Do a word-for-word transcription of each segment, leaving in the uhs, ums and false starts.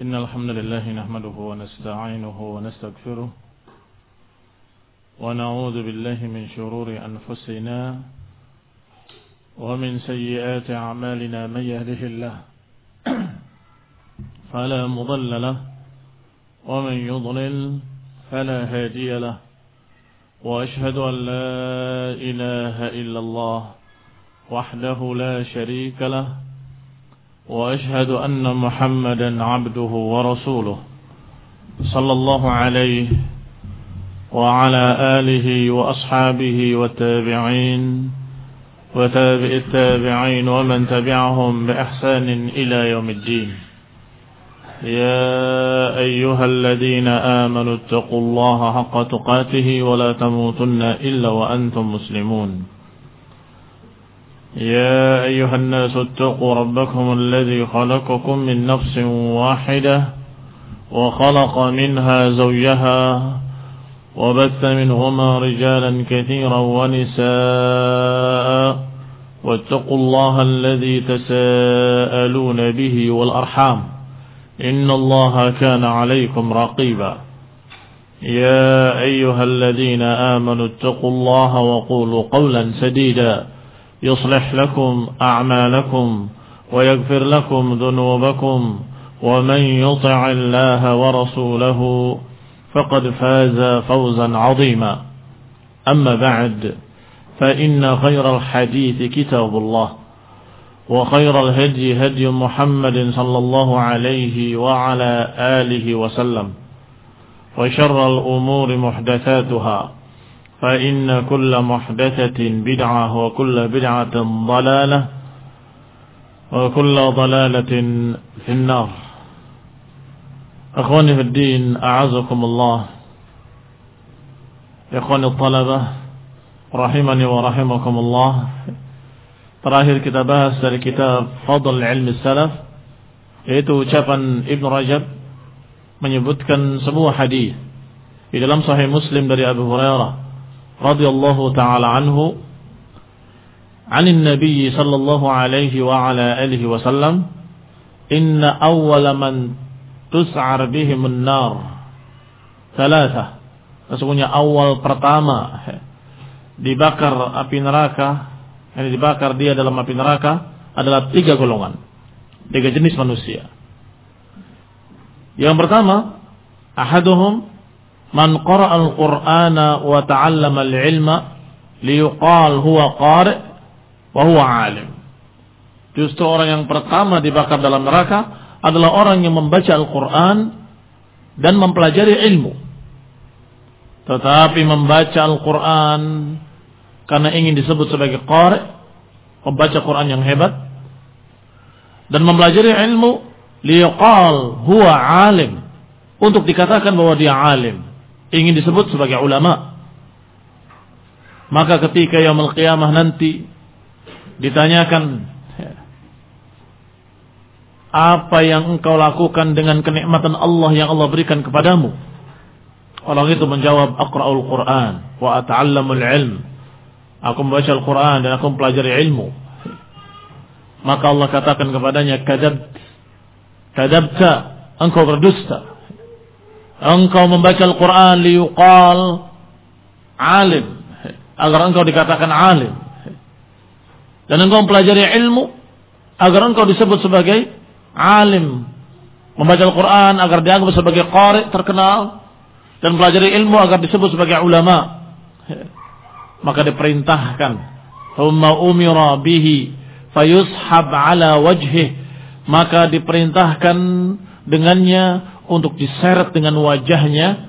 إن الحمد لله نحمده ونستعينه ونستغفره ونعوذ بالله من شرور أنفسنا ومن سيئات أعمالنا من يهده الله فلا مضل له ومن يضلل فلا هادي له وأشهد أن لا إله إلا الله وحده لا شريك له وأشهد أن محمدا عبده ورسوله صلى الله عليه وعلى آله وأصحابه والتابعين وتابع التابعين ومن تبعهم بإحسان إلى يوم الدين. يا أيها الذين آمنوا اتقوا الله حق تقاته ولا تموتن إلا وأنتم مسلمون. يا أيها الناس اتقوا ربكم الذي خلقكم من نفس واحدة وخلق منها زوجها وبث منهما رجالا كثيرا ونساء واتقوا الله الذي تساءلون به والأرحام إن الله كان عليكم رقيبا. يا أيها الذين آمنوا اتقوا الله وقولوا قولا سديدا يصلح لكم أعمالكم ويغفر لكم ذنوبكم ومن يطع الله ورسوله فقد فاز فوزا عظيما. أما بعد فإن خير الحديث كتاب الله وخير الهدي هدي محمد صلى الله عليه وعلى آله وسلم وشر الأمور محدثاتها فإن كل محدثة بدعة وكل بدعة ضلالة وكل ضلالة في النار. أخواني في الدين أعزكم الله. إخواني الطلبة rahimani wa rahimakumullah. Terakhir kita bahas dari kitab Fadl Ilmi Salaf, yaitu ucapan Ibn Rajab menyebutkan sebuah hadis di dalam Sahih Muslim dari Abu Hurairah radhiyallahu ta'ala anhu anin Nabi sallallahu alaihi wa ala alihi wasallam, inna awwala man tus'ar bihim an-nar thalatha, sesungguhnya awal pertama dibakar api neraka, yang dibakar dia dalam api neraka adalah tiga golongan, tiga jenis manusia. Yang pertama, ahaduhum man qara'a al-Qur'ana wa ta'allama al-ilma liyuqal huwa qari' wa huwa 'alim. Justru orang yang pertama dibakar dalam neraka adalah orang yang membaca Al-Qur'an dan mempelajari ilmu. Tetapi membaca Al-Qur'an karena ingin disebut sebagai qari', membaca Qur'an yang hebat, dan mempelajari ilmu liyuqal huwa 'alim, untuk dikatakan bahwa dia alim, ingin disebut sebagai ulama. Maka ketika yaumul qiyamah nanti ditanyakan, apa yang engkau lakukan dengan kenikmatan Allah yang Allah berikan kepadamu? Orang itu menjawab, aqra'ul Qur'an wa ata'allamul ilm. Aku membaca Al-Qur'an dan aku mempelajari ilmu. Maka Allah katakan kepadanya, kadzabt, kadzabta, engkau berdusta. Engkau membaca Al-Quran liyuqal alim, agar engkau dikatakan alim, dan engkau mempelajari ilmu agar engkau disebut sebagai alim. Membaca Al-Quran agar dianggap sebagai qari' terkenal, dan mempelajari ilmu agar disebut sebagai ulama. Maka diperintahkan, thumma umira bihi fayushab ala wajhih, maka diperintahkan dengannya untuk diseret dengan wajahnya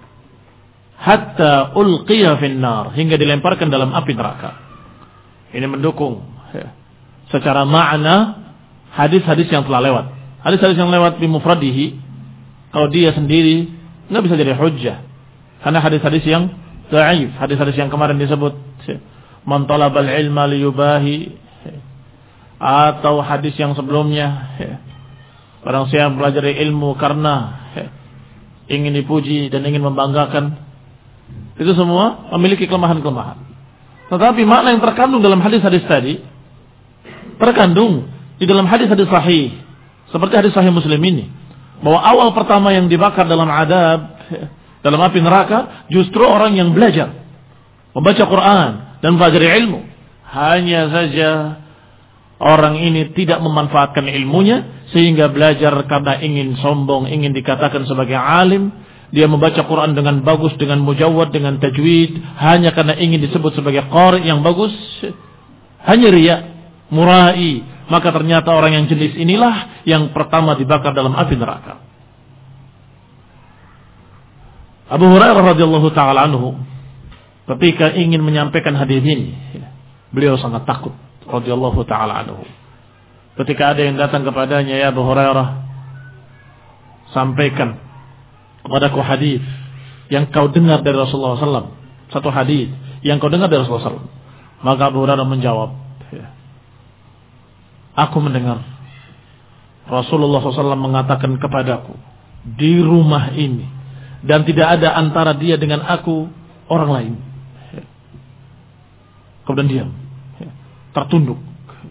hatta ulqiya finnar, hingga dilemparkan dalam api neraka. Ini mendukung ya, secara makna hadis-hadis yang telah lewat. Hadis-hadis yang lewat bimufradihi, kalau dia sendiri nggak bisa jadi hujjah, karena hadis-hadis yang dhaif, hadis-hadis yang kemarin disebut ya, man talabal ilma liyubahi, ya, atau hadis yang sebelumnya ya, barang siapa mempelajari ilmu karena ya, ingin dipuji dan ingin membanggakan, itu semua memiliki kelemahan-kelemahan. Tetapi makna yang terkandung dalam hadis-hadis tadi terkandung di dalam hadis-hadis sahih, seperti hadis sahih Muslim ini, bahwa awal pertama yang dibakar dalam adab, dalam api neraka, justru orang yang belajar, membaca Quran dan mempelajari ilmu. Hanya saja orang ini tidak memanfaatkan ilmunya, sehingga belajar karena ingin sombong, ingin dikatakan sebagai alim. Dia membaca Quran dengan bagus, dengan mujawwad, dengan tajwid, hanya karena ingin disebut sebagai qari yang bagus. Hanya riya, murai. Maka ternyata orang yang jenis inilah yang pertama dibakar dalam api neraka. Abu Hurairah radhiyallahu taala anhu ketika ingin menyampaikan hadis ini, beliau sangat takut radhiyallahu taala anhu. Ketika ada yang datang kepadanya, ya Abu Hurairah, sampaikan kepadaku hadis yang kau dengar dari Rasulullah sallallahu alaihi wasallam. Satu hadis yang kau dengar dari Rasulullah sallallahu alaihi wasallam. Maka Abu Hurairah menjawab, aku mendengar Rasulullah sallallahu alaihi wasallam mengatakan kepadaku di rumah ini, dan tidak ada antara dia dengan aku orang lain. Kemudian diam, tertunduk,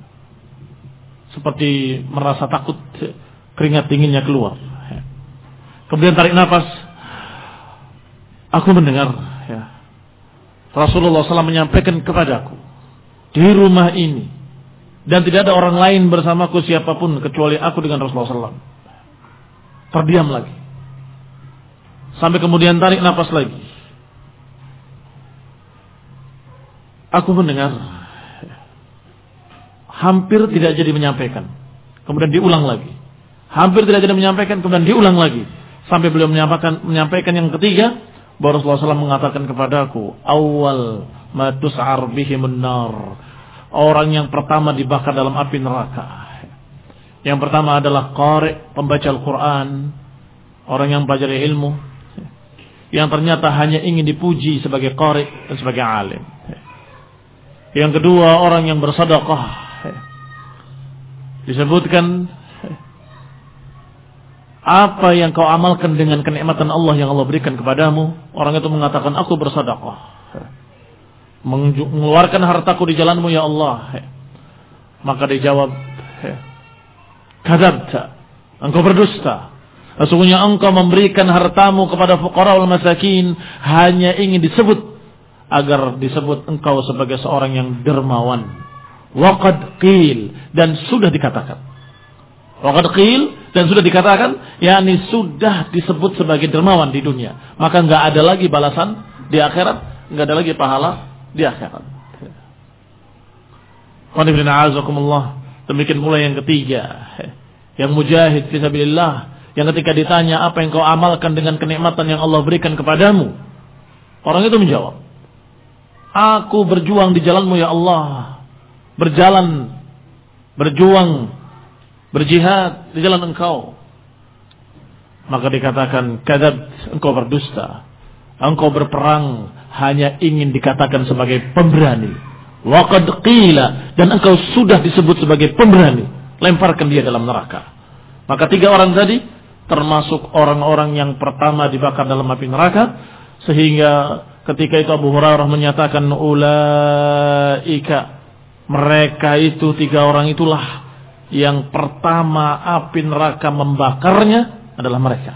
seperti merasa takut, keringat dinginnya keluar. Kemudian tarik nafas. Aku mendengar ya, Rasulullah sallallahu alaihi wasallam menyampaikan kepadaku di rumah ini, dan tidak ada orang lain bersamaku siapapun kecuali aku dengan Rasulullah sallallahu alaihi wasallam. Terdiam lagi. Sampai kemudian tarik nafas lagi. Aku mendengar hampir tidak jadi menyampaikan. Kemudian diulang lagi. Hampir tidak jadi menyampaikan, kemudian diulang lagi. Sampai beliau menyampaikan, menyampaikan yang ketiga, bahwa Rasulullah sallallahu alaihi wasallam mengatakan kepadaku, awal ma tus'ar bihimun nar. Orang yang pertama dibakar dalam api neraka. Yang pertama adalah qari, pembaca Al-Quran, orang yang belajar ilmu, yang ternyata hanya ingin dipuji sebagai qari dan sebagai alim. Yang kedua, orang yang bersedekah. Disebutkan, apa yang kau amalkan dengan kenikmatan Allah yang Allah berikan kepadamu? Orang itu mengatakan, aku bersedekah, mengeluarkan hartaku di jalanmu ya Allah. Maka dijawab, kadzabta, engkau berdusta. Sesungguhnya engkau memberikan hartamu kepada fuqara wal masakin hanya ingin disebut, agar disebut engkau sebagai seorang yang dermawan. Waqad qil, dan sudah dikatakan. Waqad qil, dan sudah dikatakan, yakni sudah disebut sebagai dermawan di dunia. Maka enggak ada lagi balasan di akhirat, enggak ada lagi pahala di akhirat. Demikian pula yang ketiga, yang mujahid fi sabilillah, yang ketika ditanya apa yang kau amalkan dengan kenikmatan yang Allah berikan kepadamu, orang itu menjawab, aku berjuang di jalanmu ya Allah, berjalan, berjuang, berjihad di jalan engkau. Maka dikatakan, kadzab, engkau berdusta, engkau berperang hanya ingin dikatakan sebagai pemberani. Waqad qila, dan engkau sudah disebut sebagai pemberani, lemparkan dia dalam neraka. Maka tiga orang tadi termasuk orang-orang yang pertama dibakar dalam api neraka, sehingga ketika itu Abu Hurairah menyatakan, ulaika, mereka itu tiga orang itulah yang pertama api neraka membakarnya adalah mereka.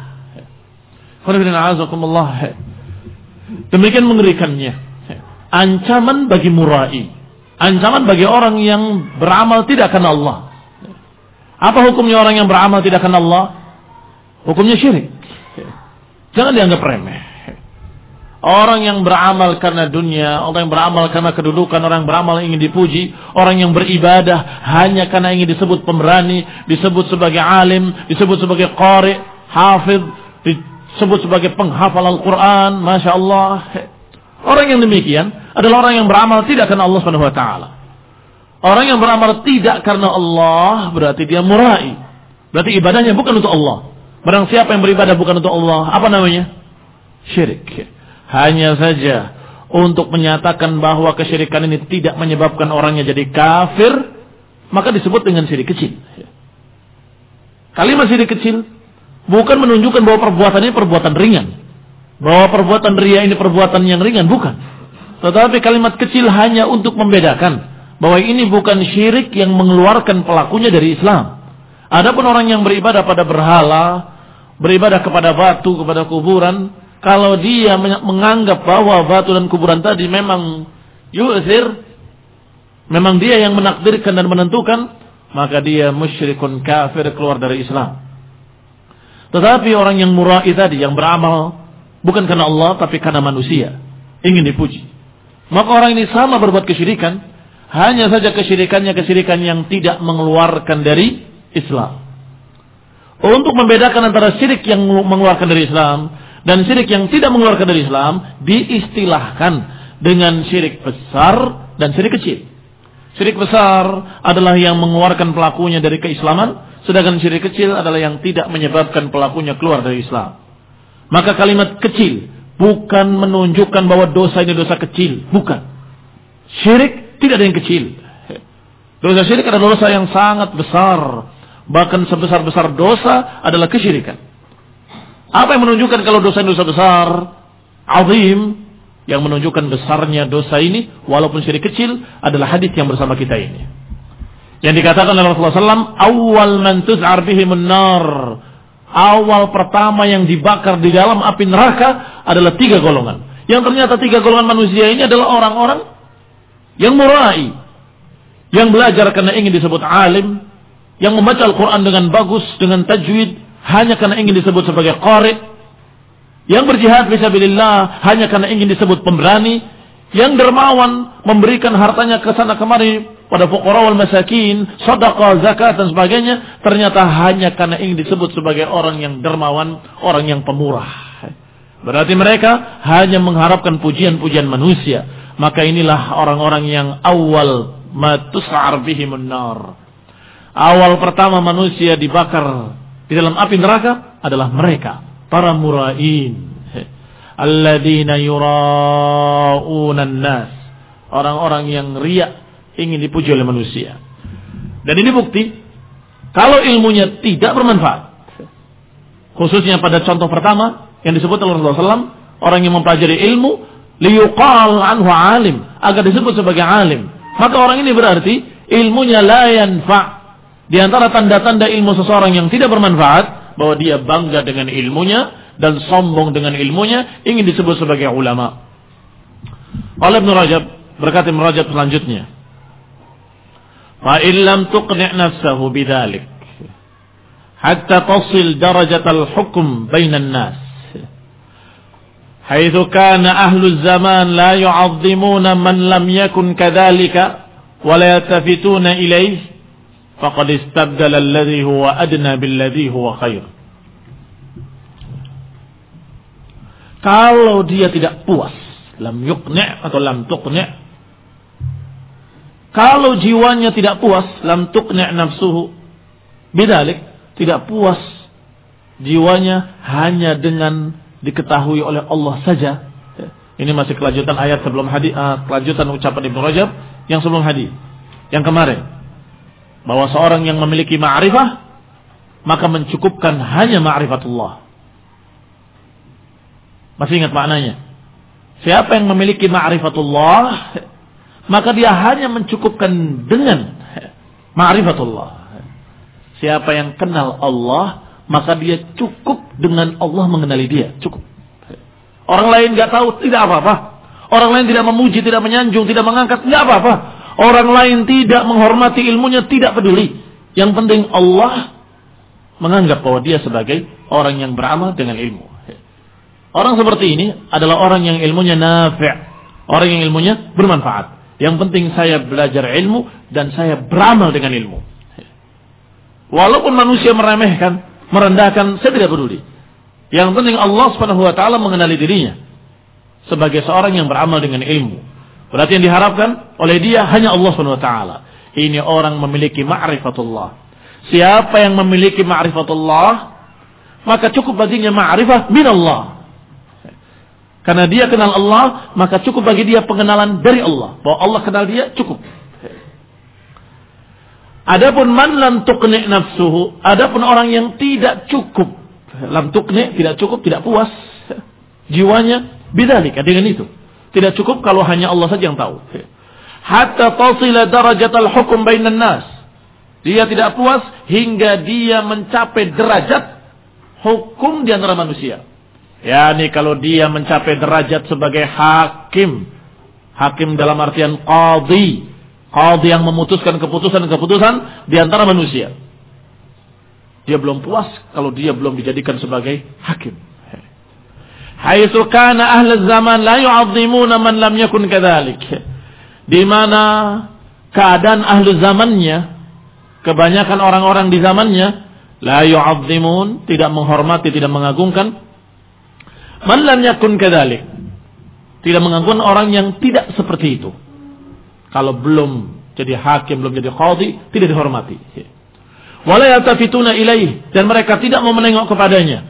Demikian mengerikannya ancaman bagi murai, ancaman bagi orang yang beramal tidak karena Allah. Apa hukumnya orang yang beramal tidak karena Allah? Hukumnya syirik. Jangan dianggap remeh. Orang yang beramal karena dunia, orang yang beramal karena kedudukan, orang yang beramal ingin dipuji, orang yang beribadah hanya karena ingin disebut pemberani, disebut sebagai alim, disebut sebagai qari, hafidh, disebut sebagai penghafal Al-Quran, Masya Allah. Orang yang demikian adalah orang yang beramal tidak karena Allah subhanahu wa taala. Orang yang beramal tidak karena Allah berarti dia murai. Berarti ibadahnya bukan untuk Allah. Barang siapa yang beribadah bukan untuk Allah, apa namanya? Syirik. Hanya saja untuk menyatakan bahwa kesyirikan ini tidak menyebabkan orangnya jadi kafir, maka disebut dengan syirik kecil. Kalimat syirik kecil bukan menunjukkan bahwa perbuatan ini perbuatan ringan, bahwa perbuatan riya ini perbuatan yang ringan, bukan. Tetapi kalimat kecil hanya untuk membedakan bahwa ini bukan syirik yang mengeluarkan pelakunya dari Islam. Adapun orang yang beribadah pada berhala, beribadah kepada batu, kepada kuburan, kalau dia menganggap bahwa batu dan kuburan tadi memang yu'thir, memang dia yang menakdirkan dan menentukan, maka dia musyrikun kafir, keluar dari Islam. Tetapi orang yang murai tadi, yang beramal bukan karena Allah tapi karena manusia, ingin dipuji, maka orang ini sama berbuat kesyirikan, hanya saja kesyirikannya kesyirikan yang tidak mengeluarkan dari Islam. Untuk membedakan antara syirik yang mengeluarkan dari Islam dan syirik yang tidak mengeluarkan dari Islam, diistilahkan dengan syirik besar dan syirik kecil. Syirik besar adalah yang mengeluarkan pelakunya dari keislaman, sedangkan syirik kecil adalah yang tidak menyebabkan pelakunya keluar dari Islam. Maka kalimat kecil bukan menunjukkan bahwa dosa ini dosa kecil, bukan. Syirik tidak ada yang kecil. Dosa syirik adalah dosa yang sangat besar. Bahkan sebesar-besar dosa adalah kesyirikan. Apa yang menunjukkan kalau dosa ini dosa besar, azim, yang menunjukkan besarnya dosa ini walaupun syirik kecil adalah hadis yang bersama kita ini. Yang dikatakan oleh Rasulullah shallallahu alaihi wasallam, awal man tuz'ar bihimun nar. Awal pertama yang dibakar di dalam api neraka adalah tiga golongan. Yang ternyata tiga golongan manusia ini adalah orang-orang yang murai, yang belajar karena ingin disebut alim, yang membaca Al-Quran dengan bagus, dengan tajwid, hanya karena ingin disebut sebagai qari, yang berjihad fisabilillah hanya karena ingin disebut pemberani, yang dermawan, memberikan hartanya ke sana kemari pada fuqara wal masakin, sedekah, zakat dan sebagainya, ternyata hanya karena ingin disebut sebagai orang yang dermawan, orang yang pemurah. Berarti mereka hanya mengharapkan pujian-pujian manusia. Maka inilah orang-orang yang awal ma tus'ar bihimun nar. Awal pertama manusia dibakar di dalam api neraka adalah mereka, para murain, alladzina yura'una an-nas, orang-orang yang riya, ingin dipuji oleh manusia. Dan ini bukti kalau ilmunya tidak bermanfaat, khususnya pada contoh pertama yang disebut oleh Rasulullah shallallahu alaihi wasallam, orang yang mempelajari ilmu liyuqal anhu alim, agar disebut sebagai alim, maka orang ini berarti ilmunya la yanfa'. Di antara tanda-tanda ilmu seseorang yang tidak bermanfaat, bahwa dia bangga dengan ilmunya dan sombong dengan ilmunya, ingin disebut sebagai ulama. Oleh Ibnu Rajab, berkata Ibnu Rajab selanjutnya, fa illam tuqni' nafsahu bidzalik hatta tasil darajatal hukm bainan nas, haitsu kana ahlu zaman la yu'azzimuna man lam yakun kadzalika wa la yatafituna ilayhi, faqad istabdala alladhi huwa adna billadhi huwa khair. Kalau dia tidak puas, lam yuqni' atau lam tuqni', kalau jiwanya tidak puas, lam tuqni' nafsuhu bidzalik, tidak puas jiwanya hanya dengan diketahui oleh Allah saja. Ini masih kelanjutan ayat sebelum hadis, uh, kelanjutan ucapan Ibnu Rajab yang sebelum hadis yang kemarin. Bahwa seorang yang memiliki ma'rifah, maka mencukupkan hanya ma'rifatullah. Masih ingat maknanya? Siapa yang memiliki ma'rifatullah, maka dia hanya mencukupkan dengan ma'rifatullah. Siapa yang kenal Allah, maka dia cukup dengan Allah mengenali dia. Cukup. Orang lain gak tahu, tidak apa-apa. Orang lain tidak memuji, tidak menyanjung, tidak mengangkat, tidak apa-apa. Orang lain tidak menghormati ilmunya, tidak peduli. Yang penting Allah menganggap bahwa dia sebagai orang yang beramal dengan ilmu. Orang seperti ini adalah orang yang ilmunya nafi', orang yang ilmunya bermanfaat. Yang penting saya belajar ilmu dan saya beramal dengan ilmu. Walaupun manusia meremehkan, merendahkan, saya tidak peduli. Yang penting Allah Subhanahu wa taala mengenali dirinya sebagai seorang yang beramal dengan ilmu. Berarti yang diharapkan oleh dia hanya Allah Subhanahu wa taala. Ini orang memiliki ma'rifatullah. Siapa yang memiliki ma'rifatullah, maka cukup baginya ma'rifah minallah. Karena dia kenal Allah, maka cukup bagi dia pengenalan dari Allah. Bahwa Allah kenal dia, cukup. Adapun man lam tuqni' nafsuhu, adapun orang yang tidak cukup, lam tuqni' tidak cukup, tidak puas jiwanya, bidzalika dengan itu. Tidak cukup kalau hanya Allah saja yang tahu. Hatta tasila darajatal hukum bainan nas. Dia tidak puas hingga dia mencapai derajat hukum di antara manusia. Yani kalau dia mencapai derajat sebagai hakim, hakim dalam artian qadhi, qadhi yang memutuskan keputusan-keputusan di antara manusia. Dia belum puas kalau dia belum dijadikan sebagai hakim. Haitsu kana ahli zaman la yu'azzimuna man lam yakun kadzalik. Di mana keadaan ahli zamannya, kebanyakan orang-orang di zamannya la yu'azzimun, tidak menghormati, tidak mengagungkan man lam yakun kadzalik. Tidak mengagungkan orang yang tidak seperti itu. Kalau belum jadi hakim, belum jadi qadhi, tidak dihormati. Wala yatafituna ilaih, dan mereka tidak mau menengok kepadanya.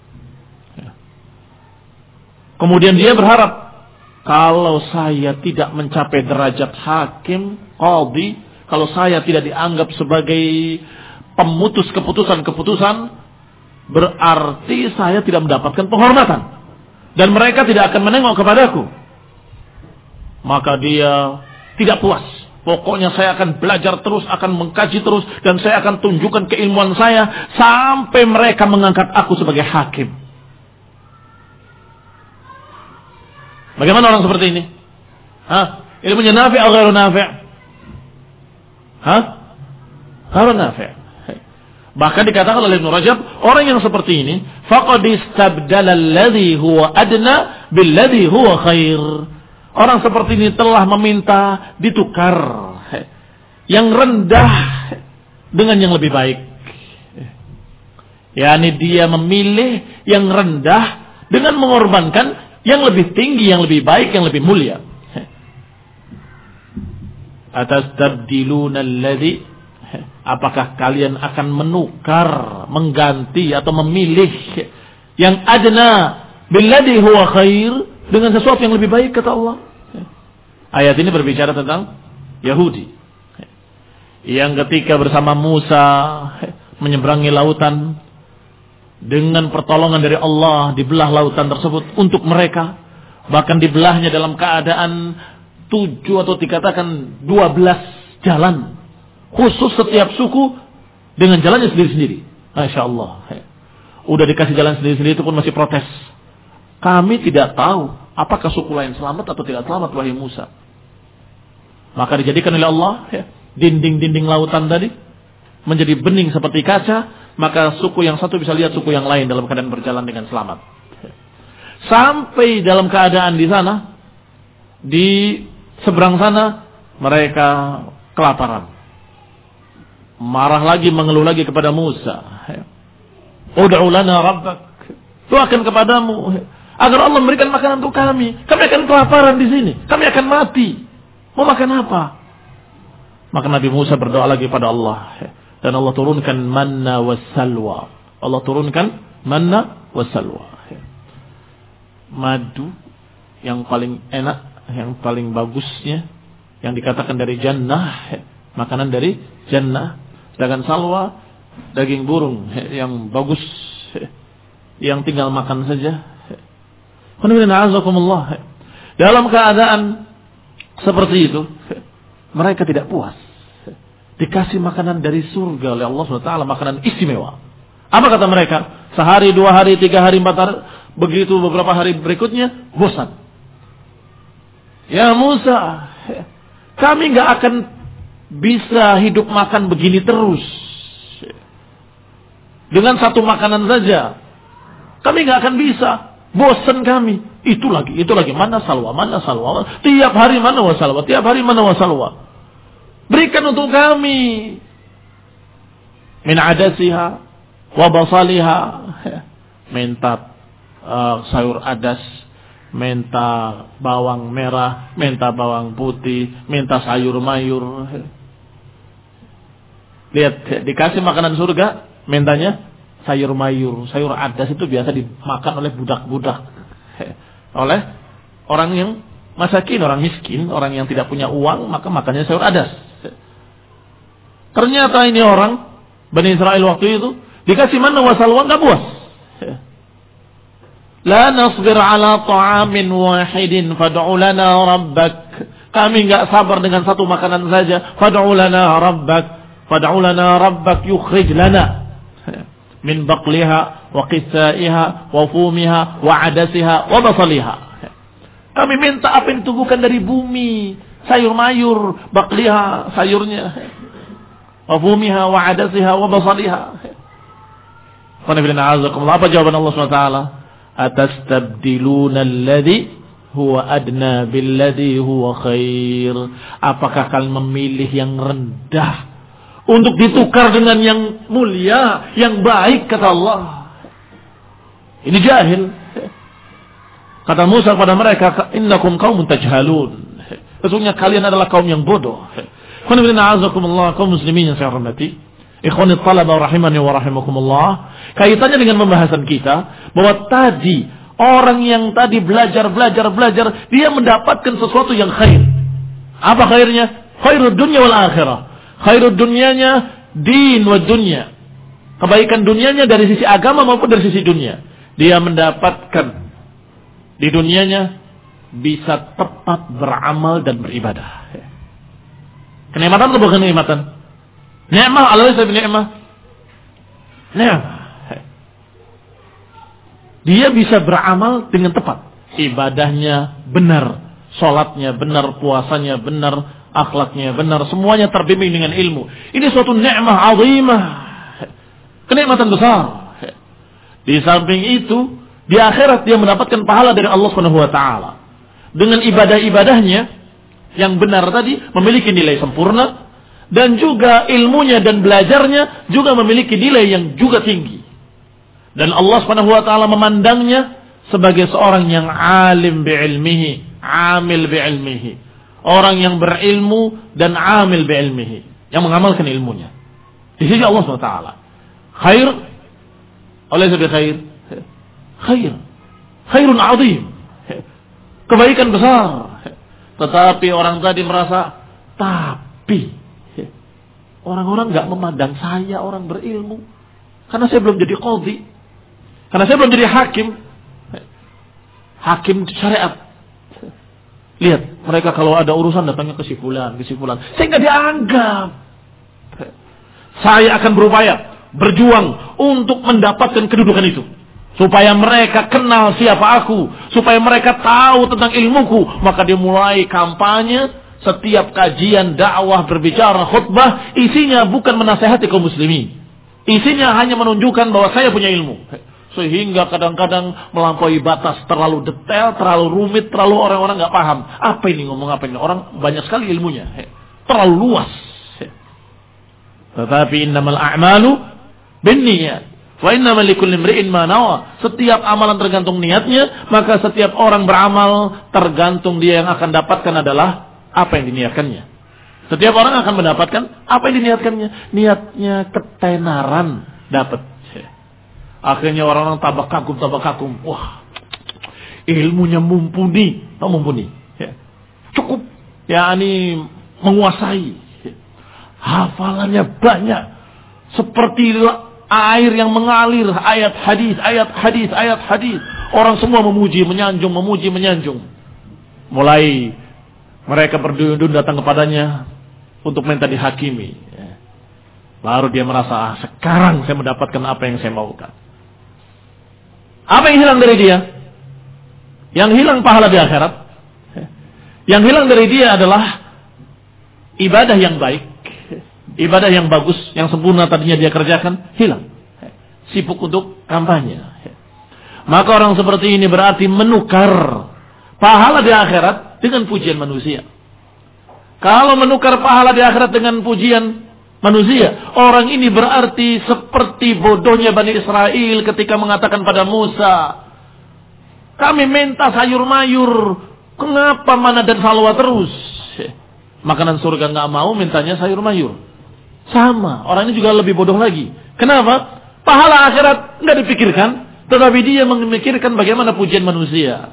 Kemudian dia berharap, kalau saya tidak mencapai derajat hakim, qadhi, kalau saya tidak dianggap sebagai pemutus keputusan-keputusan, berarti saya tidak mendapatkan penghormatan. Dan mereka tidak akan menengok kepadaku. Maka dia tidak puas. Pokoknya saya akan belajar terus, akan mengkaji terus, dan saya akan tunjukkan keilmuan saya sampai mereka mengangkat aku sebagai hakim. Bagaimana orang seperti ini? Hah? Ilmunya nafi' atau ghairu nafi'? Hah? Ghairu nafi'. Bahkan dikatakan oleh Ibnu Rajab, orang yang seperti ini, faqad istabdala alladhi huwa adna billadhi huwa khair. Orang seperti ini telah meminta ditukar yang rendah dengan yang lebih baik. Yani dia memilih yang rendah dengan mengorbankan yang lebih tinggi, yang lebih baik, yang lebih mulia. Atastabdiluna alladhi, apakah kalian akan menukar, mengganti atau memilih yang adna billadhi huwa khair dengan sesuatu yang lebih baik, kata Allah. Ayat ini berbicara tentang Yahudi yang ketika bersama Musa menyeberangi lautan dengan pertolongan dari Allah, dibelah lautan tersebut untuk mereka. Bahkan dibelahnya dalam keadaan tujuh atau dikatakan dua belas jalan, khusus setiap suku dengan jalannya sendiri-sendiri. Masya Allah. Udah dikasih jalan sendiri-sendiri itu pun masih protes. Kami tidak tahu apakah suku lain selamat atau tidak selamat, wahai Musa. Maka dijadikan oleh Allah ya, dinding-dinding lautan tadi menjadi bening seperti kaca. Maka suku yang satu bisa lihat suku yang lain dalam keadaan berjalan dengan selamat. Sampai dalam keadaan di sana, di seberang sana, mereka kelaparan. Marah lagi, mengeluh lagi kepada Musa. Ud'u lana rabbak, doakan kepadamu agar Allah memberikan makanan untuk kami. Kami akan kelaparan di sini. Kami akan mati. Mau makan apa? Maka Nabi Musa berdoa lagi pada Allah. Dan Allah turunkan manna wassalwa. Allah turunkan manna wassalwa. Madu yang paling enak, yang paling bagusnya, yang dikatakan dari jannah, makanan dari jannah. Sedangkan salwa, daging burung yang bagus, yang tinggal makan saja. Dalam keadaan seperti itu, mereka tidak puas. Dikasih makanan dari surga oleh Allah subhanahu wa taala, makanan istimewa. Apa kata mereka? Sehari, dua hari, tiga hari, empat hari, begitu beberapa hari berikutnya, bosan. Ya Musa, kami nggak akan bisa hidup makan begini terus. Dengan satu makanan saja, kami nggak akan bisa. Bosan kami. Itu lagi, itu lagi. Mana salwa, mana salwa. Tiap hari mana wasalwa, tiap hari mana wasalwa. Berikan untuk kami. Min adasiha wa basaliha. Minta uh, sayur adas, minta bawang merah, minta bawang putih, minta sayur mayur. Lihat, dikasih makanan surga, mintanya sayur mayur, sayur adas itu biasa dimakan oleh budak-budak, oleh orang yang masakin, orang miskin, orang yang tidak punya uang, maka makannya sayur adas. Ternyata ini orang Bani Israel waktu itu dikasih manna wa salwa, enggak puas. La nasbir ala ta'amin wahidin fad'u lana rabbak. Kami enggak sabar dengan satu makanan saja. Fad'u lana rabbak, fad'u lana rabbak yukhrij lana min baqliha wa qithaiha wa fumiha wa adasiha wa basaliha. Kami minta apa yang ditumbuhkan dari bumi, sayur mayur, bakliha, sayurnya. Wa fumiha wa adasiha wa basaliha. Apa jawaban Allah subhanahu wa taala? Atastabdiluna alladhi huwa adna billadhi huwa khair. Apakah kalian memilih yang rendah untuk ditukar dengan yang mulia, yang baik, kata Allah. Ini jahil. Kata Musa kepada mereka, innakum qaumun tajhalun. Sesungguhnya kalian adalah kaum yang bodoh. Kaum muslimin yang saya hormati, ikhwani talaba rahimani wa rahimakumullah, kaitannya dengan pembahasan kita bahwa tadi orang yang tadi belajar belajar belajar dia mendapatkan sesuatu yang khair. Apa khairnya? Khairud dunya wal akhirah. Khairud dunyanya din wa dunya. Kebaikan dunianya dari sisi agama maupun dari sisi dunia. Dia mendapatkan di dunianya bisa tepat beramal dan beribadah. Kenikmatan atau bukan kenikmatan? Ni'mah, alaysa bi ni'mah. Ni'mah. Dia bisa beramal dengan tepat. Ibadahnya benar, salatnya benar, puasanya benar, akhlaknya benar, semuanya terbimbing dengan ilmu. Ini suatu nikmah azimah. Kenikmatan besar. Di samping itu, di akhirat dia mendapatkan pahala dari Allah Subhanahu wa taala. Dengan ibadah-ibadahnya yang benar tadi memiliki nilai sempurna dan juga ilmunya dan belajarnya juga memiliki nilai yang juga tinggi. Dan Allah Subhanahu wa taala memandangnya sebagai seorang yang alim bi'ilmihi, amil bi'ilmihi. Orang yang berilmu dan amil bi'ilmihi, yang mengamalkan ilmunya. Di sisi Allah Subhanahu wa taala. Khair oleh sebab khair. Khair. Khairun azim. Kebaikan besar. Tetapi orang tadi merasa, tapi orang-orang enggak memandang saya orang berilmu. Karena saya belum jadi qadhi. Karena saya belum jadi hakim. Hakim syariat. Lihat, mereka kalau ada urusan datangnya ke si fulan, ke si fulan. Saya enggak dianggap. Saya akan berupaya, berjuang untuk mendapatkan kedudukan itu. Supaya mereka kenal siapa aku. Supaya mereka tahu tentang ilmuku. Maka dia mulai kampanye. Setiap kajian, dakwah, berbicara, khutbah. Isinya bukan menasehati kaum muslimin. Isinya hanya menunjukkan bahwa saya punya ilmu. Sehingga kadang-kadang melampaui batas. Terlalu detail, terlalu rumit. Terlalu orang-orang gak paham. Apa ini ngomong apa ini. Orang banyak sekali ilmunya. Terlalu luas. Tetapi innamal a'malu binniyat. Wa innamal likulli imri'in ma nawa. Setiap amalan tergantung niatnya, maka setiap orang beramal tergantung dia yang akan dapatkan adalah apa yang diniatkannya. Setiap orang akan mendapatkan apa yang diniatkannya. Niatnya ketenaran dapat. Akhirnya orang-orang tabak kagum, tabak kagum. Wah, ilmunya mumpuni, tak mumpuni. Cukup, yakni menguasai. Hafalannya banyak, seperti air yang mengalir, ayat hadis, ayat hadis, ayat hadis. Orang semua memuji, menyanjung, memuji, menyanjung. Mulai mereka berduyun-duyun datang kepadanya untuk minta dihakimi. Baru dia merasa, ah, sekarang saya mendapatkan apa yang saya maukan. Apa yang hilang dari dia? Yang hilang pahala di akhirat. Yang hilang dari dia adalah ibadah yang baik, ibadah yang bagus, yang sempurna tadinya dia kerjakan, hilang. Sibuk untuk kampanye. Maka orang seperti ini berarti menukar pahala di akhirat dengan pujian manusia. Kalau menukar pahala di akhirat dengan pujian manusia, orang ini berarti seperti bodohnya Bani Israel ketika mengatakan pada Musa, kami minta sayur mayur, kenapa mana dan salwa terus? Makanan surga nggak mau, mintanya sayur mayur. Sama, orang ini juga lebih bodoh lagi. Kenapa? Pahala akhirat nggak dipikirkan, tetapi dia memikirkan bagaimana pujian manusia.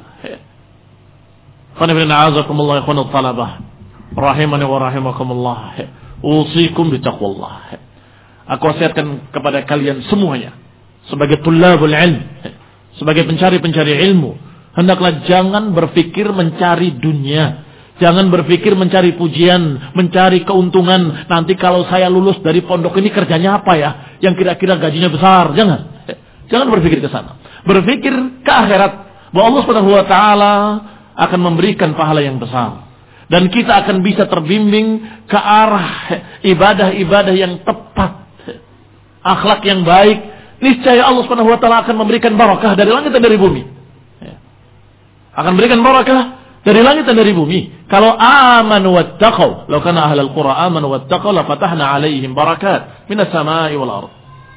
Rahimani wa rahimakumullah. Usikum bitaqwallah. Aku wasiatkan kepada kalian semuanya sebagai tullabul ilm, sebagai pencari-pencari ilmu, hendaklah jangan berpikir mencari dunia. Jangan berpikir mencari pujian, mencari keuntungan. Nanti kalau saya lulus dari pondok ini kerjanya apa ya? Yang kira-kira gajinya besar. Jangan. Jangan berpikir ke sana. Berpikir ke akhirat. Bahwa Allah Subhanahu wa taala akan memberikan pahala yang besar. Dan kita akan bisa terbimbing ke arah ibadah-ibadah yang tepat. Akhlak yang baik. Niscaya Allah Subhanahu wa taala akan memberikan barakah dari langit dan dari bumi. Akan memberikan barakah dari langit dan dari bumi. Kalau amanu wattaqau, law kana ahlul qura amanu wattaqau la fatahna 'alaihim barakat minas samai wal ardh.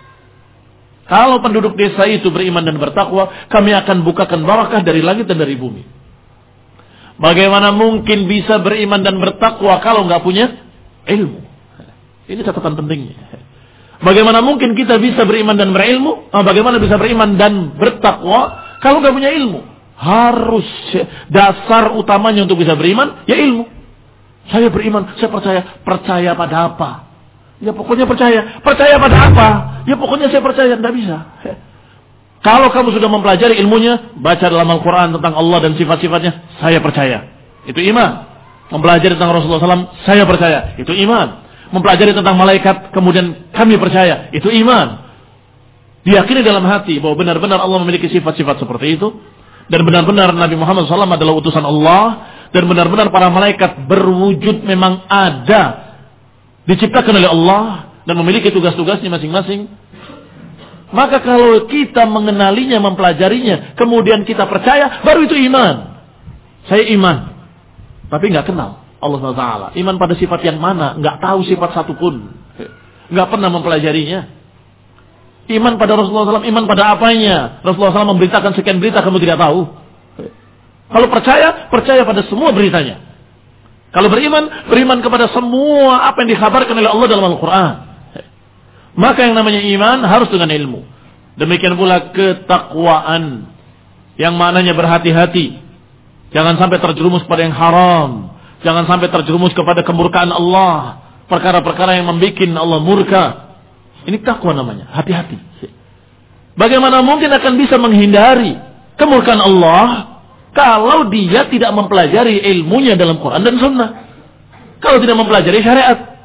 Kalau penduduk desa itu beriman dan bertakwa, kami akan bukakan barakah dari langit dan dari bumi. Bagaimana mungkin bisa beriman dan bertakwa kalau nggak punya ilmu? Ini catatan pentingnya. Bagaimana mungkin kita bisa beriman dan berilmu? Bagaimana bisa beriman dan bertakwa kalau nggak punya ilmu? Harus dasar utamanya untuk bisa beriman, ya ilmu. Saya beriman, saya percaya. Percaya pada apa? Ya pokoknya percaya. Percaya pada apa? Ya pokoknya saya percaya. Tidak bisa. Kalau kamu sudah mempelajari ilmunya, baca dalam Al-Quran tentang Allah dan sifat-sifatnya, saya percaya. Itu iman. Mempelajari tentang Rasulullah shallallahu alaihi wasallam, saya percaya. Itu iman. Mempelajari tentang malaikat, kemudian kami percaya. Itu iman. Diyakini dalam hati bahwa benar-benar Allah memiliki sifat-sifat seperti itu. Dan benar-benar Nabi Muhammad shallallahu alaihi wasallam adalah utusan Allah. Dan benar-benar para malaikat berwujud memang ada. Diciptakan oleh Allah dan memiliki tugas-tugasnya masing-masing. Maka kalau kita mengenalinya, mempelajarinya, kemudian kita percaya, baru itu iman. Saya iman, tapi nggak kenal Allah subhanahu wa taala. Iman pada sifat yang mana? Nggak tahu sifat satupun, nggak pernah mempelajarinya. Iman pada Rasulullah shallallahu alaihi wasallam, iman pada apanya? Rasulullah shallallahu alaihi wasallam memberitakan sekian berita, kamu tidak tahu. Kalau percaya, percaya pada semua beritanya. Kalau beriman, beriman kepada semua apa yang dikhabarkan oleh Allah dalam Al-Quran. Maka yang namanya iman harus dengan ilmu. Demikian pula ketakwaan. Yang maknanya berhati-hati. Jangan sampai terjerumus pada yang haram. Jangan sampai terjerumus kepada kemurkaan Allah. Perkara-perkara yang membuat Allah murka. Ini takwa namanya, hati-hati. Bagaimana mungkin akan bisa menghindari kemurkaan Allah kalau dia tidak mempelajari ilmunya dalam Quran dan Sunnah. Kalau tidak mempelajari syariat.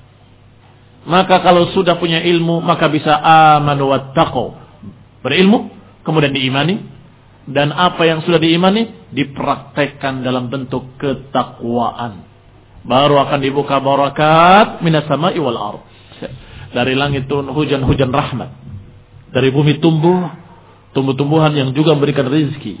Maka kalau sudah punya ilmu, maka bisa amanu wattaqau. Berilmu, kemudian diimani. Dan apa yang sudah diimani, dipraktekkan dalam bentuk ketakwaan. Baru akan dibuka barakat minas sama'i wal ardh. Dari langit turun hujan-hujan rahmat. Dari bumi tumbuh tumbuh-tumbuhan yang juga memberikan rezeki.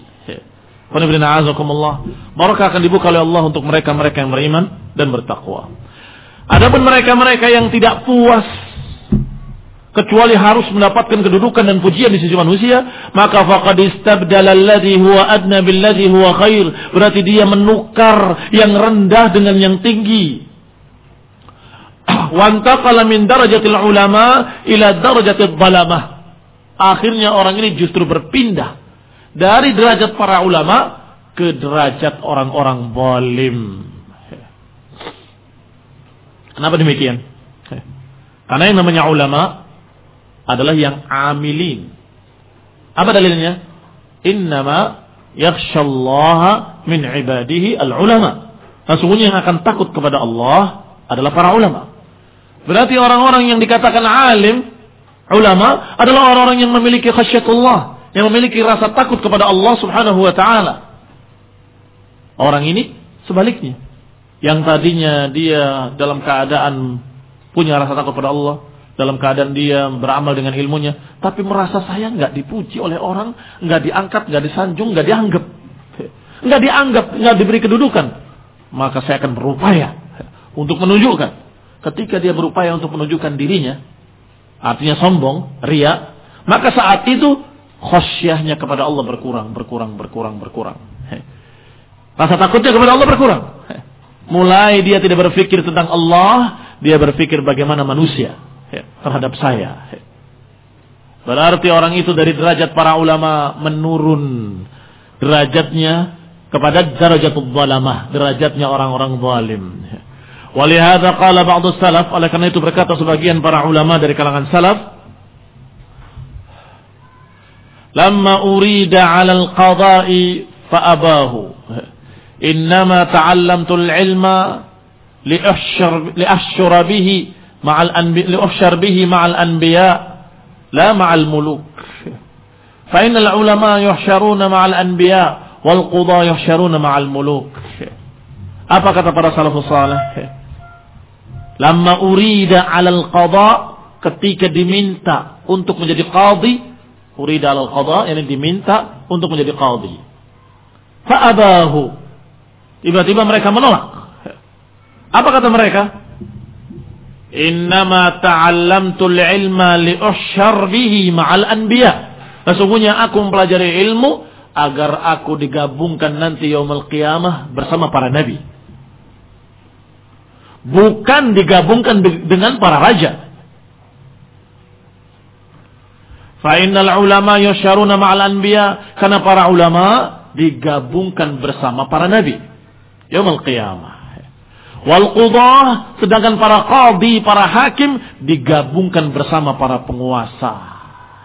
Barakah akan dibuka oleh Allah untuk mereka-mereka yang beriman dan bertakwa. Adapun mereka-mereka yang tidak puas kecuali harus mendapatkan kedudukan dan pujian di sisi manusia, maka faqad istabdala alladhi huwa adna billadhi huwa khair. Berarti dia menukar yang rendah dengan yang tinggi. Wa antaqala min darajatil ulama ila darajatil dhalamah. Akhirnya orang ini justru berpindah dari derajat para ulama ke derajat orang-orang zalim. Kenapa demikian? Karena yang namanya ulama adalah yang amilin. Apa dalilnya? Innama yakhshallaha min ibadihi al-ulama. Sesungguhnya yang akan takut kepada Allah adalah para ulama. Berarti orang-orang yang dikatakan alim, ulama, adalah orang-orang yang memiliki khasyatullah, yang memiliki rasa takut kepada Allah subhanahu wa ta'ala. Orang ini sebaliknya. Yang tadinya dia dalam keadaan punya rasa takut pada Allah, dalam keadaan dia beramal dengan ilmunya, tapi merasa saya nggak dipuji oleh orang, nggak diangkat, nggak disanjung, nggak dianggap, nggak dianggap, nggak diberi kedudukan, maka saya akan berupaya untuk menunjukkan. Ketika dia berupaya untuk menunjukkan dirinya, artinya sombong, riya, maka saat itu khosyahnya kepada Allah berkurang, berkurang, berkurang, berkurang. Rasa takutnya kepada Allah berkurang. Mulai dia tidak berpikir tentang Allah, dia berpikir bagaimana manusia terhadap saya. Berarti orang itu dari derajat para ulama menurun derajatnya kepada darajatul zalamah, derajatnya orang-orang zalim. Walihada qala ba'du salaf, oleh karena itu berkata sebagian para ulama dari kalangan salaf, lamma urida 'ala al-qada'i fa abahu. Innama ta'allamtul ilma li'ashshar li'ashshara bihi ma'al anbiya li'ashshar bihi ma'al anbiya la ma'al muluk. Fa innal ulama yuhsyaruna ma'al anbiya wal qudha yuhsyaruna ma'al muluk. Apa kata para salafus salih? Lamma urida 'alal qadha, ketika diminta untuk menjadi qadhi, urida 'alal qadha yakni diminta untuk menjadi qadhi. Fa abahu. Tiba-tiba mereka menolak. Apa kata mereka? Innama ta'allamtul ilma li'ushshar bihi ma'al anbiya. Sesungguhnya aku mempelajari ilmu agar aku digabungkan nanti yaumul qiyamah bersama para nabi. Bukan digabungkan dengan para raja. Fa innal ulama yusyaruna ma'al anbiya, karena para ulama digabungkan bersama para nabi yaumul qiyamah. Wal qudah, sedangkan para qadhi, para hakim digabungkan bersama para penguasa.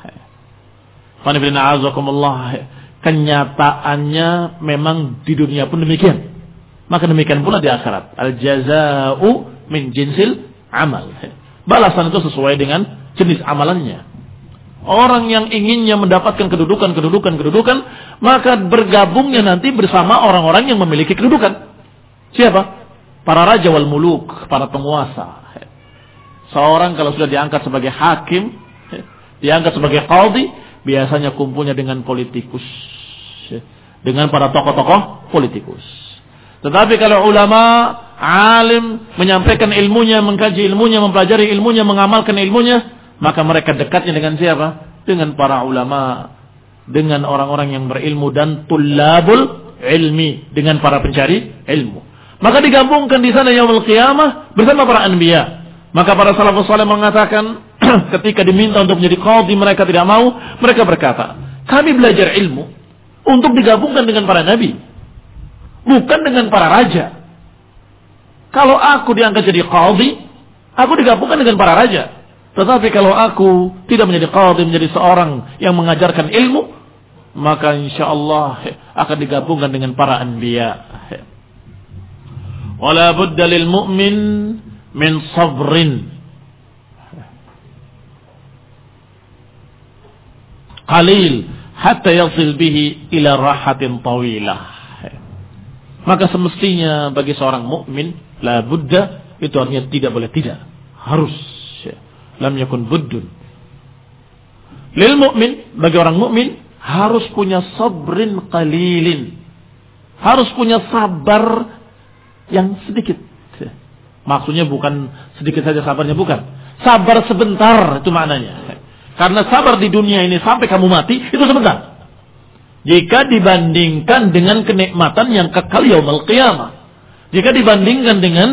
Kenyataannya memang di dunia pun demikian. Maka demikian pula di akhirat. Al-jaza'u min jinsil amal. Balasan itu sesuai dengan jenis amalannya. Orang yang inginnya mendapatkan kedudukan, kedudukan, kedudukan, maka bergabungnya nanti bersama orang-orang yang memiliki kedudukan. Siapa? Para raja wal muluk, para penguasa. Seorang kalau sudah diangkat sebagai hakim, diangkat sebagai qadhi, biasanya kumpulnya dengan politikus, dengan para tokoh-tokoh politikus. Tetapi kalau ulama, alim, menyampaikan ilmunya, mengkaji ilmunya, mempelajari ilmunya, mengamalkan ilmunya, maka mereka dekatnya dengan siapa? Dengan para ulama, dengan orang-orang yang berilmu dan tullabul ilmi, dengan para pencari ilmu. Maka digabungkan di sana yaumul qiyamah bersama para anbiya. Maka para salafus saleh mengatakan ketika diminta untuk menjadi qadhi mereka tidak mau. Mereka berkata, kami belajar ilmu untuk digabungkan dengan para nabi, bukan dengan para raja. Kalau aku diangkat jadi qadhi, aku digabungkan dengan para raja. Tetapi kalau aku tidak menjadi qadhi, menjadi seorang yang mengajarkan ilmu, maka insyaallah akan digabungkan dengan para anbiya. Wala budda lil mu'min min sabrin qalil hatta yasil bihi ila rahatin tawilah. Maka semestinya bagi seorang mukmin la budda, itu artinya tidak boleh tidak, harus, lam yakun buddun. Lil mu'min, bagi orang mukmin harus punya sabrin qalilin, harus punya sabar yang sedikit. Maksudnya bukan sedikit saja sabarnya, bukan. Sabar sebentar, itu maknanya. Karena sabar di dunia ini sampai kamu mati, itu sebentar. Jika dibandingkan dengan kenikmatan yang kekal yaumul qiyamah. Jika dibandingkan dengan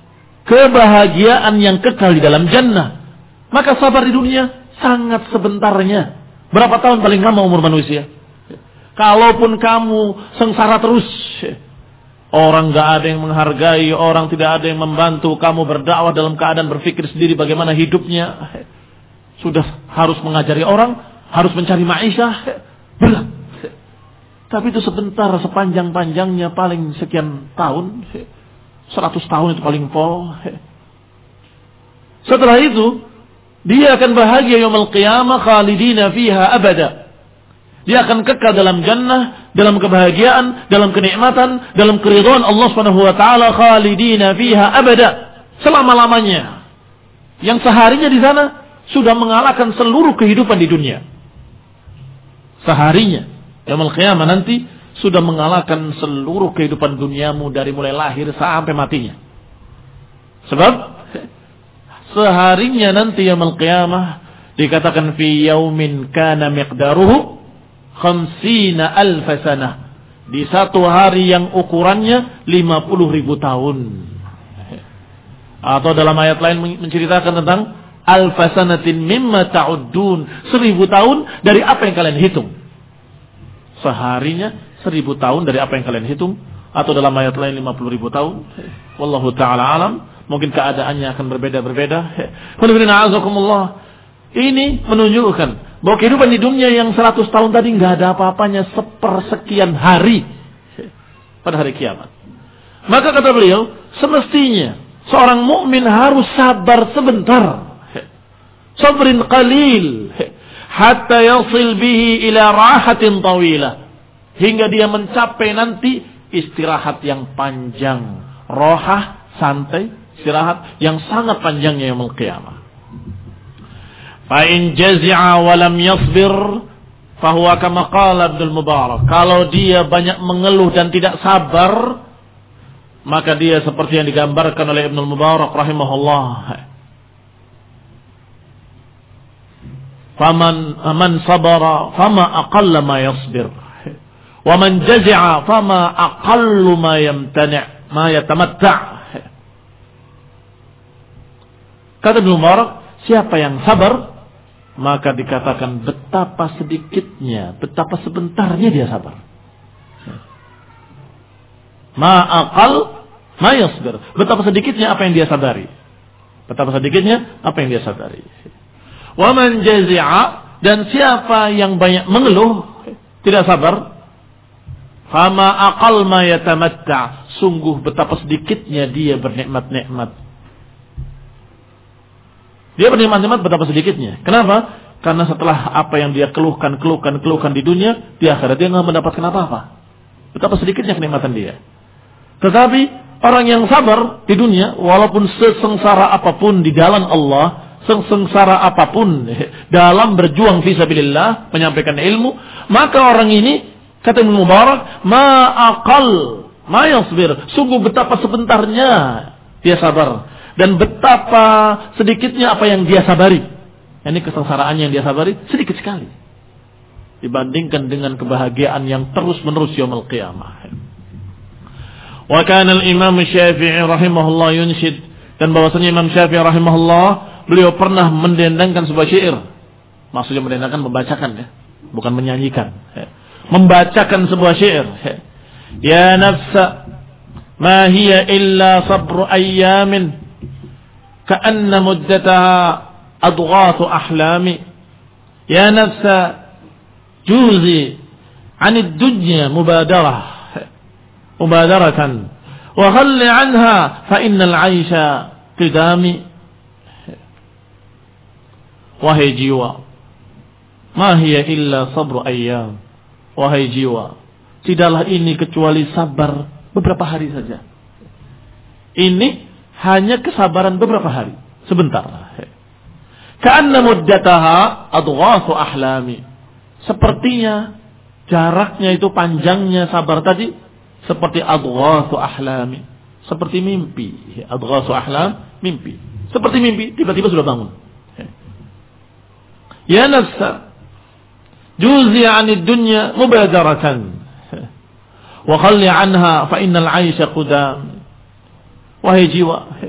kebahagiaan yang kekal di dalam jannah. Maka sabar di dunia sangat sebentarnya. Berapa tahun paling lama umur manusia? Kalaupun kamu sengsara terus, orang gak ada yang menghargai, orang tidak ada yang membantu, kamu berdakwah dalam keadaan berpikir sendiri bagaimana hidupnya, sudah harus mengajari orang, harus mencari ma'isyah, berat. Tapi itu sebentar, sepanjang-panjangnya paling sekian tahun, seratus tahun itu paling pol. Setelah itu, dia akan bahagia yaumul qiyamah khalidina fiha abada. Dia akan kekal dalam jannah, dalam kebahagiaan, dalam kenikmatan, dalam keridhaan Allah Subhanahu wa taala, khalidina fiha abada, selama-lamanya. Yang seharinya di sana sudah mengalahkan seluruh kehidupan di dunia. Seharinya yaumul qiyamah nanti sudah mengalahkan seluruh kehidupan duniamu dari mulai lahir sampai matinya. Sebab seharinya nanti yaumul qiyamah dikatakan fi yaumin kana miqdaruhu khamsina alfa sanah, di satu hari yang ukurannya lima puluh ribu tahun. Atau dalam ayat lain menceritakan tentang alfa sanatin mimma ta'uddun, seribu tahun dari apa yang kalian hitung. Seharinya seribu tahun dari apa yang kalian hitung. Atau dalam ayat lain lima puluh ribu tahun. Wallahu ta'ala alam. Mungkin keadaannya akan berbeda-berbeda. Ini menunjukkan bahwa kehidupan di dunia yang seratus tahun tadi nggak ada apa-apanya sepersekian hari pada hari kiamat. Maka kata beliau, semestinya seorang mukmin harus sabar sebentar. Sabrin qalil hatta yasil bihi ila rahatin tawilah, hingga dia mencapai nanti istirahat yang panjang, rohah, santai, istirahat yang sangat panjangnya yaumul qiyamah. Fa in jazi'a wa lam yasbir fahuwa kama qala Ibnu Mubarak, kalau dia banyak mengeluh dan tidak sabar, maka dia seperti yang digambarkan oleh Ibnu Mubarak rahimahullah. Faman man sabara fama aqalla ma yasbir wa man jazi'a fama aqallu ma yamtani' ma yatamatta'. Kata Ibnu Mubarak, siapa yang sabar, maka dikatakan betapa sedikitnya, betapa sebentarnya dia sabar. Ma aqal ma yasbir, betapa sedikitnya apa yang dia sadari. Betapa sedikitnya apa yang dia sadari. Wa man jazi'a, dan siapa yang banyak mengeluh, tidak sabar, fama aqal ma yatamatta, sungguh betapa sedikitnya dia bernikmat-nikmat. Dia bernikmat-nikmat betapa sedikitnya. Kenapa? Karena setelah apa yang dia keluhkan, keluhkan, keluhkan di dunia, di akhirat dia nggak mendapatkan apa-apa. Betapa sedikitnya kenikmatan dia. Tetapi orang yang sabar di dunia, walaupun sesengsara apapun di jalan Allah, sesengsara apapun dalam berjuang fisabilillah, menyampaikan ilmu, maka orang ini, kata Ibnu Mubarak, ma aqal ma yasbir, sungguh betapa sebentarnya dia sabar, dan betapa sedikitnya apa yang dia sabari. Ini kesengsaraan yang dia sabari sedikit sekali dibandingkan dengan kebahagiaan yang terus-menerus yaumul qiyamah. Wa kana al-Imam Syafi'i rahimahullah yunshid, dan bahwasanya Imam Syafi'i rahimahullah, beliau pernah mendendangkan sebuah syair. Maksudnya mendendangkan, membacakan ya, bukan menyanyikan. Membacakan sebuah syair. Ya nafsa ma hiya illa sabru ayyamin ka'anna muddataha adghathu ahlami. Ya nafsa juzi 'anid dunya mubadarah mubadaratan wa khalli 'anha fa innal 'aisha qidami. Wahai jiwa, ma hiya illa sabru ayyam. Wahai jiwa, tidaklah ini kecuali sabar beberapa hari saja. Ini hanya kesabaran beberapa hari, sebentar. Ka'anna muddataha adghathu ahlami, sepertinya jaraknya itu, panjangnya sabar tadi seperti adghathu ahlami, seperti mimpi. Adghathu ahlam, mimpi. Seperti mimpi, tiba-tiba sudah bangun. Ya nafsa juzi 'anid dunya mubadaratan wa khalli 'anha fa innal 'aisha qudam. Wahai jiwa,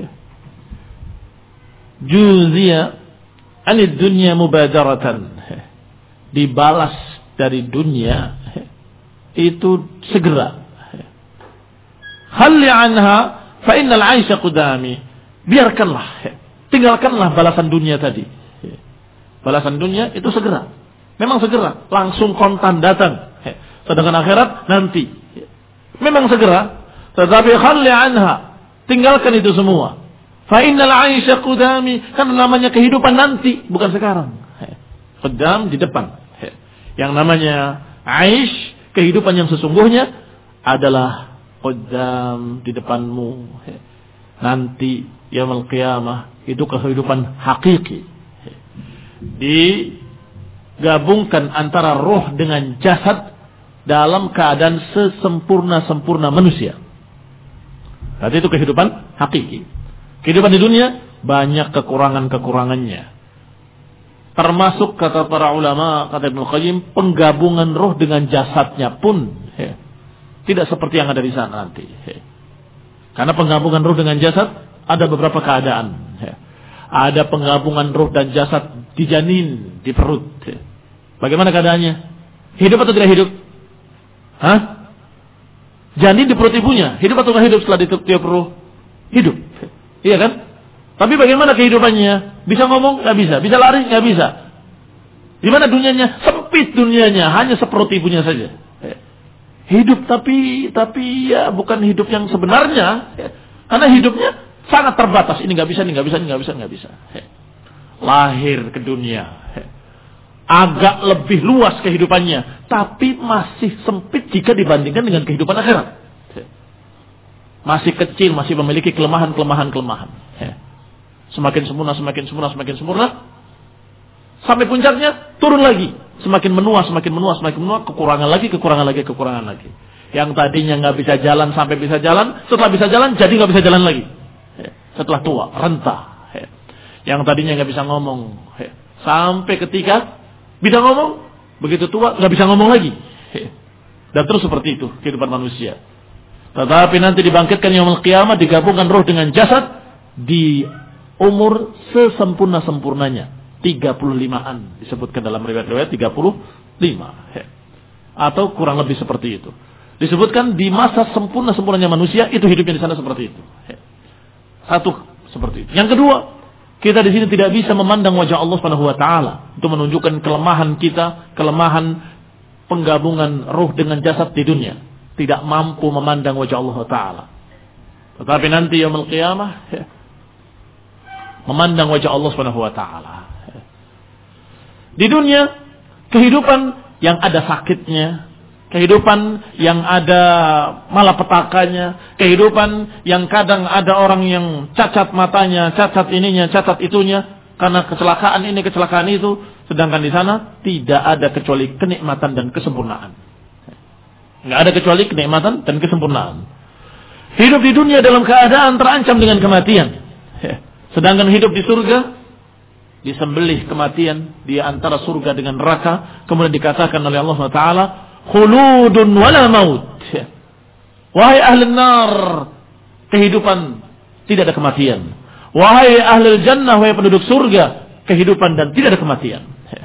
juzi 'anid dunya mubadaratan, dibalas dari dunia itu segera. Khalli 'anha fa innal 'aisha qudami, biarkanlah, tinggalkanlah balasan dunia tadi. Balasan dunia itu segera, memang segera, langsung kontan datang. Sedangkan akhirat nanti, memang segera, tetapi khalli anha, tinggalkan itu semua. Fa innal 'aisha qudami, kan namanya kehidupan nanti, bukan sekarang. Qudam di depan. Yang namanya aish, kehidupan yang sesungguhnya adalah qudam di depanmu. Nanti yaumul qiyamah itu kehidupan hakiki. Digabungkan antara roh dengan jasad dalam keadaan sesempurna-sempurna manusia. Berarti itu kehidupan hakiki. Kehidupan di dunia banyak kekurangan-kekurangannya. Termasuk kata para ulama, kata Ibnu Qayyim, penggabungan roh dengan jasadnya pun he, tidak seperti yang ada di sana nanti. He. Karena penggabungan roh dengan jasad ada beberapa keadaan. He. Ada penggabungan roh dan jasad di janin, di perut. Bagaimana keadaannya? Hidup atau tidak hidup? Hah? Janin di perut ibunya, hidup atau tidak hidup setelah ditiup roh? Hidup. Iya kan? Tapi bagaimana kehidupannya? Bisa ngomong? Gak bisa. Bisa lari? Gak bisa. Di mana dunianya? Sempit dunianya, hanya seperut ibunya saja. Hidup tapi tapi ya bukan hidup yang sebenarnya. Karena hidupnya sangat terbatas. Ini nggak bisa, ini nggak bisa, ini nggak bisa, nggak bisa. Lahir ke dunia. agak lebih luas kehidupannya, tapi masih sempit jika dibandingkan dengan kehidupan akhirat. Masih kecil, masih memiliki kelemahan-kelemahan-kelemahan. Semakin sempurna, semakin sempurna, semakin sempurna, sampai puncaknya turun lagi, semakin menua, semakin menua, semakin menua, kekurangan lagi, kekurangan lagi, kekurangan lagi. Yang tadinya nggak bisa jalan sampai bisa jalan, setelah bisa jalan jadi nggak bisa jalan lagi. Setelah tua, renta. Yang tadinya nggak bisa ngomong, sampai ketika bisa ngomong, begitu tua nggak bisa ngomong lagi. Dan terus seperti itu kehidupan manusia. Tetapi nanti dibangkitkan yaumul qiyamah, digabungkan roh dengan jasad di umur sesempurna-sempurnanya. tiga puluh limaan disebutkan dalam riwayat-riwayat tiga puluh lima. Atau kurang lebih seperti itu. Disebutkan di masa sempurna-sempurnanya manusia, itu hidupnya di sana seperti itu. Satu seperti itu. Yang kedua, kita di sini tidak bisa memandang wajah Allah Subhanahu wa taala. Itu menunjukkan kelemahan kita, kelemahan penggabungan ruh dengan jasad di dunia. Tidak mampu memandang wajah Allah taala. Tetapi nanti yaumul qiyamah ya, memandang wajah Allah Subhanahu wa taala. Di dunia kehidupan yang ada sakitnya, kehidupan yang ada malapetakannya, kehidupan yang kadang ada orang yang cacat matanya, cacat ininya, cacat itunya, karena kecelakaan ini, kecelakaan itu. Sedangkan di sana tidak ada kecuali kenikmatan dan kesempurnaan. Nggak ada kecuali kenikmatan dan kesempurnaan. Hidup di dunia dalam keadaan terancam dengan kematian. Sedangkan hidup di surga, disembelih kematian di antara surga dengan neraka. Kemudian dikatakan oleh Allah subhanahu wa taala, khuludun wala maut. Wahai ahli nar, kehidupan tidak ada kematian. Wahai ahli jannah, wahai penduduk surga, kehidupan dan tidak ada kematian.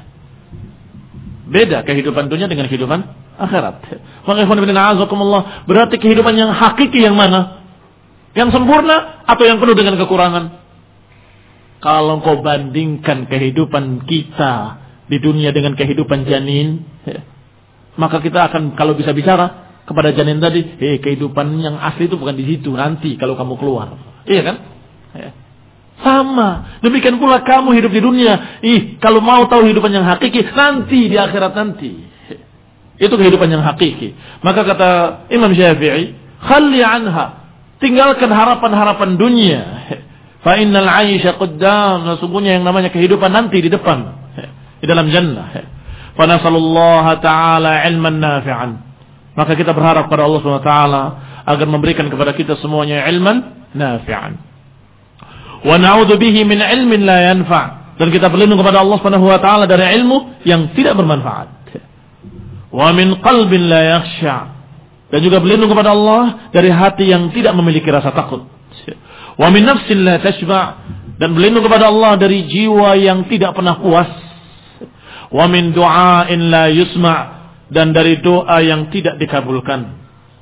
Beda kehidupan dunia dengan kehidupan akhirat. Maka ikhwan fillah azakumullah, berarti kehidupan yang hakiki yang mana? Yang sempurna atau yang penuh dengan kekurangan? Kalau kau bandingkan kehidupan kita di dunia dengan kehidupan janin, maka kita akan kalau bisa bicara kepada janin tadi, eh kehidupan yang asli itu bukan di situ, nanti kalau kamu keluar. Iya kan? Sama. Demikian pula kamu hidup di dunia. Ih, kalau mau tahu kehidupan yang hakiki, nanti di akhirat nanti. Itu kehidupan yang hakiki. Maka kata Imam Syafi'i, khalli anha, tinggalkan harapan-harapan dunia. Fa innal 'aisha qaddam, sesungguhnya yang namanya kehidupan nanti di depan, di dalam jannah. Fa nasallallahu ta'ala 'ilman nafi'an. Maka kita berharap kepada Allah Subhanahu wa taala agar memberikan kepada kita semuanya ilman nafi'an. Wa na'udzu bihi min 'ilmin la yanfa'. Dan kita berlindung kepada Allah Subhanahu wa taala dari ilmu yang tidak bermanfaat. Wa min qalbin la yakhsha'. Dan juga berlindung kepada Allah dari hati yang tidak memiliki rasa takut. Wa min nafsin la tashba'. Dan berlindung kepada Allah dari jiwa yang tidak pernah puas. Wa min du'ain la yusma'. Dan dari doa yang tidak dikabulkan.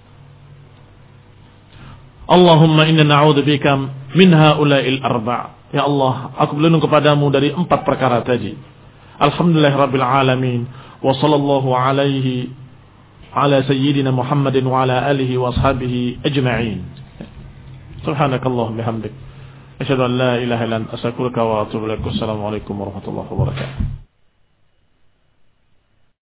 Allahumma inna na'udzubika min haula'il arba'. Ya Allah, aku berlindung kepadamu dari empat perkara tadi. Alhamdulillahirabbil alamin. Wa sallallahu alaihi ala sayyidina Muhammadin wa ala alihi wa ashabihi ajma'in. Subhanakallahumma bihamdik, asyhadu an la ilaha illa anta astaghfiruka wa atubu ilaik. Assalamu alaikum warahmatullahi wabarakatuh.